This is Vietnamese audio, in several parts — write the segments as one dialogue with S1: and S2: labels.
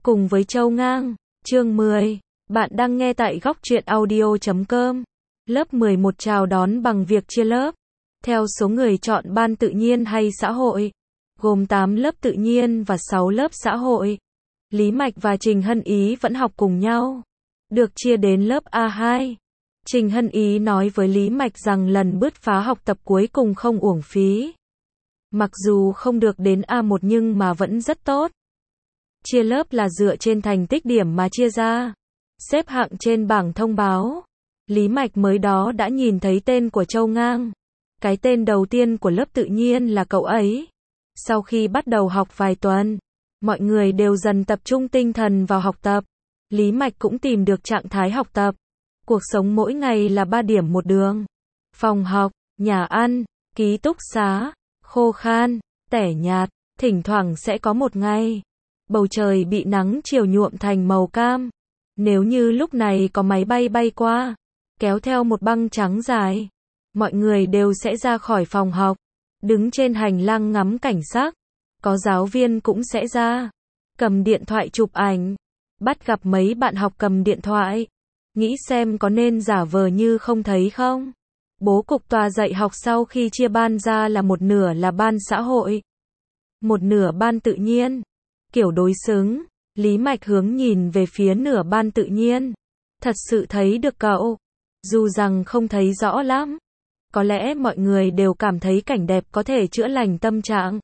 S1: cùng với Châu Ngang. Chương 10. Bạn đang nghe tại góc truyện audio.com. Lớp 11 chào đón bằng việc chia lớp. Theo số người chọn ban tự nhiên hay xã hội, gồm 8 lớp tự nhiên và 6 lớp xã hội. Lý Mạch và Trình Hân Ý vẫn học cùng nhau, được chia đến lớp A2. Trình Hân Ý nói với Lý Mạch rằng lần bứt phá học tập cuối cùng không uổng phí. Mặc dù không được đến A1 nhưng mà vẫn rất tốt. Chia lớp là dựa trên thành tích điểm mà chia ra, xếp hạng trên bảng thông báo. Lý Mạch mới đó đã nhìn thấy tên của Châu Ngang. Cái tên đầu tiên của lớp tự nhiên là cậu ấy. Sau khi bắt đầu học vài tuần, mọi người đều dần tập trung tinh thần vào học tập. Lý Mạch cũng tìm được trạng thái học tập. Cuộc sống mỗi ngày là 3 điểm một đường. Phòng học, nhà ăn, ký túc xá, khô khan, tẻ nhạt, thỉnh thoảng sẽ có một ngày bầu trời bị nắng chiều nhuộm thành màu cam. Nếu như lúc này có máy bay bay qua, kéo theo một băng trắng dài, mọi người đều sẽ ra khỏi phòng học, đứng trên hành lang ngắm cảnh sắc. Có giáo viên cũng sẽ ra, cầm điện thoại chụp ảnh, bắt gặp mấy bạn học cầm điện thoại, nghĩ xem có nên giả vờ như không thấy không. Bố cục tòa dạy học sau khi chia ban ra là một nửa là ban xã hội, một nửa ban tự nhiên. Kiểu đối xứng, Lý Mạch hướng nhìn về phía nửa ban tự nhiên. Thật sự thấy được cậu, dù rằng không thấy rõ lắm. Có lẽ mọi người đều cảm thấy cảnh đẹp có thể chữa lành tâm trạng.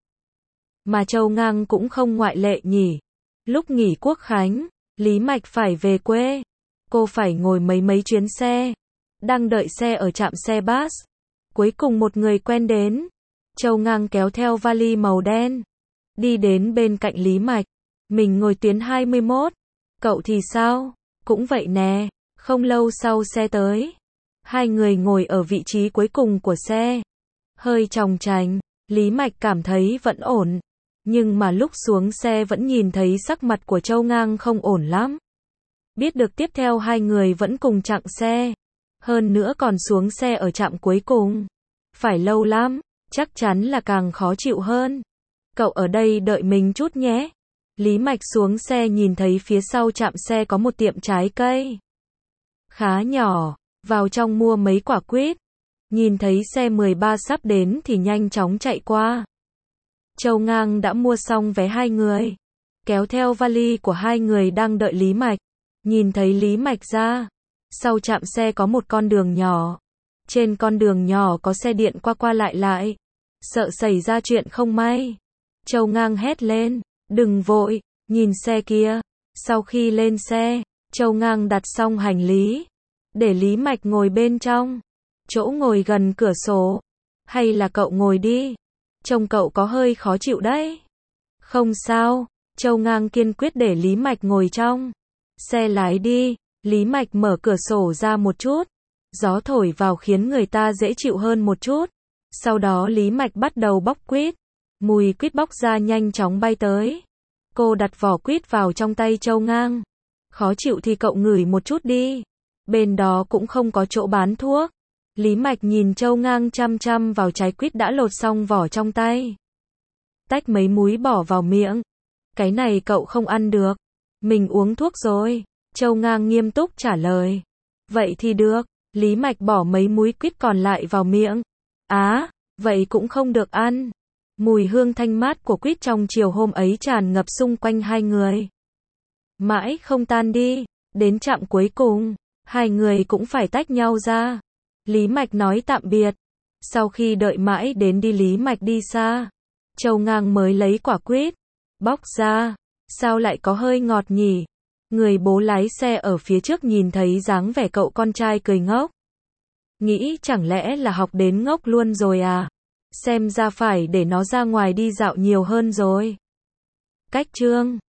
S1: Mà Châu Ngang cũng không ngoại lệ nhỉ. Lúc nghỉ Quốc khánh, Lý Mạch phải về quê. Cô phải ngồi mấy chuyến xe. Đang đợi xe ở trạm xe bus. Cuối cùng một người quen đến. Châu Ngang kéo theo vali màu đen, đi đến bên cạnh Lý Mạch. Mình ngồi tuyến 21. Cậu thì sao? Cũng vậy nè. Không lâu sau xe tới. Hai người ngồi ở vị trí cuối cùng của xe. Hơi chòng chành. Lý Mạch cảm thấy vẫn ổn. Nhưng mà lúc xuống xe vẫn nhìn thấy sắc mặt của Châu Ngang không ổn lắm. Biết được tiếp theo hai người vẫn cùng chặng xe. Hơn nữa còn xuống xe ở trạm cuối cùng. Phải lâu lắm. Chắc chắn là càng khó chịu hơn. Cậu ở đây đợi mình chút nhé. Lý Mạch xuống xe nhìn thấy phía sau trạm xe có một tiệm trái cây khá nhỏ, vào trong mua mấy quả quýt. Nhìn thấy xe 13 sắp đến thì nhanh chóng chạy qua. Châu Ngang đã mua xong vé hai người, kéo theo vali của hai người đang đợi Lý Mạch. Nhìn thấy Lý Mạch ra, sau trạm xe có một con đường nhỏ. Trên con đường nhỏ có xe điện qua lại. Sợ xảy ra chuyện không may, Châu Ngang hét lên, đừng vội, nhìn xe kia. Sau khi lên xe, Châu Ngang đặt xong hành lý, để Lý Mạch ngồi bên trong, chỗ ngồi gần cửa sổ. Hay là cậu ngồi đi, trông cậu có hơi khó chịu đấy. Không sao, Châu Ngang kiên quyết để Lý Mạch ngồi trong xe lái đi. Lý Mạch mở cửa sổ ra một chút, gió thổi vào khiến người ta dễ chịu hơn một chút. Sau đó Lý Mạch bắt đầu bóc quýt. Mùi quýt bóc ra nhanh chóng bay tới. Cô đặt vỏ quýt vào trong tay Châu Ngang. Khó chịu thì cậu ngửi một chút đi. Bên đó cũng không có chỗ bán thuốc. Lý Mạch nhìn Châu Ngang chăm chăm vào trái quýt đã lột xong vỏ trong tay. Tách mấy múi bỏ vào miệng. Cái này cậu không ăn được. Mình uống thuốc rồi. Châu Ngang nghiêm túc trả lời. Vậy thì được. Lý Mạch bỏ mấy múi quýt còn lại vào miệng. Vậy cũng không được ăn. Mùi hương thanh mát của quýt trong chiều hôm ấy tràn ngập xung quanh hai người. Mãi không tan đi. Đến trạm cuối cùng, hai người cũng phải tách nhau ra. Lý Mạch nói tạm biệt. Sau khi đợi mãi đến đi Lý Mạch đi xa, Châu Ngang mới lấy quả quýt, bóc ra. Sao lại có hơi ngọt nhỉ? Người bố lái xe ở phía trước nhìn thấy dáng vẻ cậu con trai cười ngốc. Nghĩ chẳng lẽ là học đến ngốc luôn rồi à? Xem ra phải để nó ra ngoài đi dạo nhiều hơn rồi. Cách chương